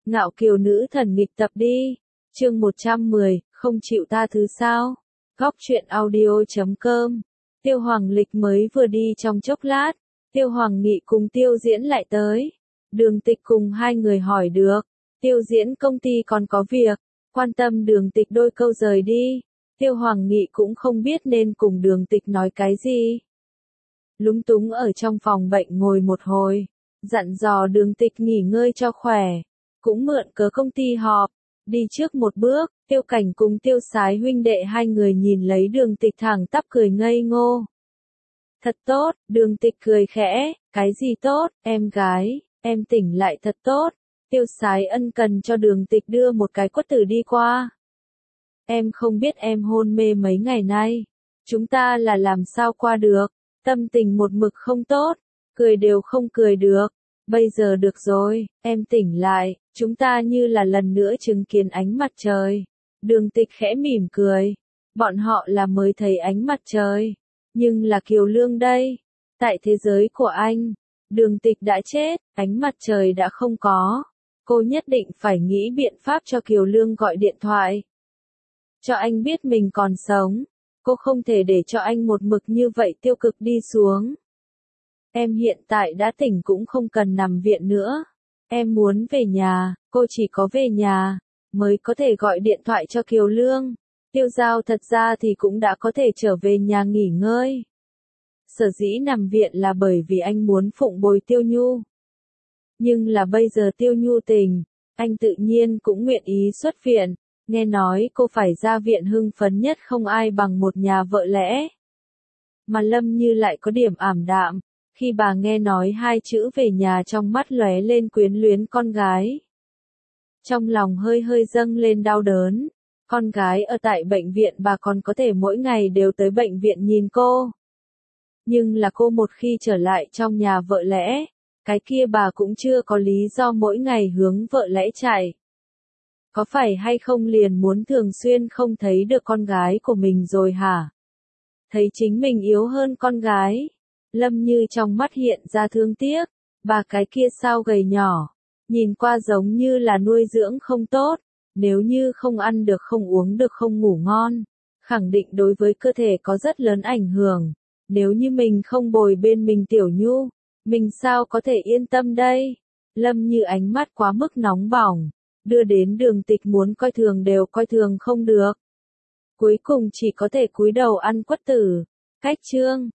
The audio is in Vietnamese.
Ngạo kiều nữ thần nghịch tập đi. Chương 110, không chịu tha thứ sao? Góc truyện audio.com. Tiêu Hoàng Lịch mới vừa đi trong chốc lát, Tiêu Hoàng Nghị cùng Tiêu Diễn lại tới. Đường Tịch cùng hai người hỏi được, Tiêu Diễn công ty còn có việc, quan tâm Đường Tịch đôi câu rời đi. Tiêu Hoàng Nghị cũng không biết nên cùng Đường Tịch nói cái gì. Lúng túng ở trong phòng bệnh ngồi một hồi, dặn dò Đường Tịch nghỉ ngơi cho khỏe, cũng mượn cớ công ty họp. Đi trước một bước, Tiêu Cảnh cùng Tiêu Sái huynh đệ hai người nhìn lấy Đường Tịch thẳng tắp cười ngây ngô. Thật tốt, Đường Tịch cười khẽ, cái gì tốt, em gái, em tỉnh lại thật tốt. Tiêu Sái ân cần cho Đường Tịch đưa một cái quất tử đi qua. Em không biết em hôn mê mấy ngày nay, chúng ta là làm sao qua được, tâm tình một mực không tốt, cười đều không cười được. Bây giờ được rồi, em tỉnh lại, chúng ta như là lần nữa chứng kiến ánh mặt trời. Đường Tịch khẽ mỉm cười. Bọn họ là mới thấy ánh mặt trời. Nhưng là Kiều Lương đây. Tại thế giới của anh, Đường Tịch đã chết, ánh mặt trời đã không có. Cô nhất định phải nghĩ biện pháp cho Kiều Lương gọi điện thoại. Cho anh biết mình còn sống. Cô không thể để cho anh một mực như vậy tiêu cực đi xuống. Em hiện tại đã tỉnh cũng không cần nằm viện nữa. Em muốn về nhà, cô chỉ có về nhà, mới có thể gọi điện thoại cho Kiều Lương. Tiêu Giao thật ra thì cũng đã có thể trở về nhà nghỉ ngơi. Sở dĩ nằm viện là bởi vì anh muốn phụng bồi Tiêu Nhu. Nhưng là bây giờ Tiêu Nhu tỉnh, anh tự nhiên cũng nguyện ý xuất viện. Nghe nói cô phải ra viện hưng phấn nhất không ai bằng một nhà vợ lẽ. Mà Lâm Như lại có điểm ảm đạm. Khi bà nghe nói hai chữ về nhà trong mắt lóe lên quyến luyến con gái. Trong lòng hơi hơi dâng lên đau đớn. Con gái ở tại bệnh viện bà còn có thể mỗi ngày đều tới bệnh viện nhìn cô. Nhưng là cô một khi trở lại trong nhà vợ lẽ, cái kia bà cũng chưa có lý do mỗi ngày hướng vợ lẽ chạy. Có phải hay không liền muốn thường xuyên không thấy được con gái của mình rồi hả? Thấy chính mình yếu hơn con gái. Lâm Như trong mắt hiện ra thương tiếc, bà cái kia sao gầy nhỏ, nhìn qua giống như là nuôi dưỡng không tốt, nếu như không ăn được không uống được không ngủ ngon, khẳng định đối với cơ thể có rất lớn ảnh hưởng, nếu như mình không bồi bên mình Tiểu Nhu, mình sao có thể yên tâm đây? Lâm Như ánh mắt quá mức nóng bỏng, đưa đến Đường Tịch muốn coi thường đều coi thường không được. Cuối cùng chỉ có thể cúi đầu ăn quất tử. Cách chương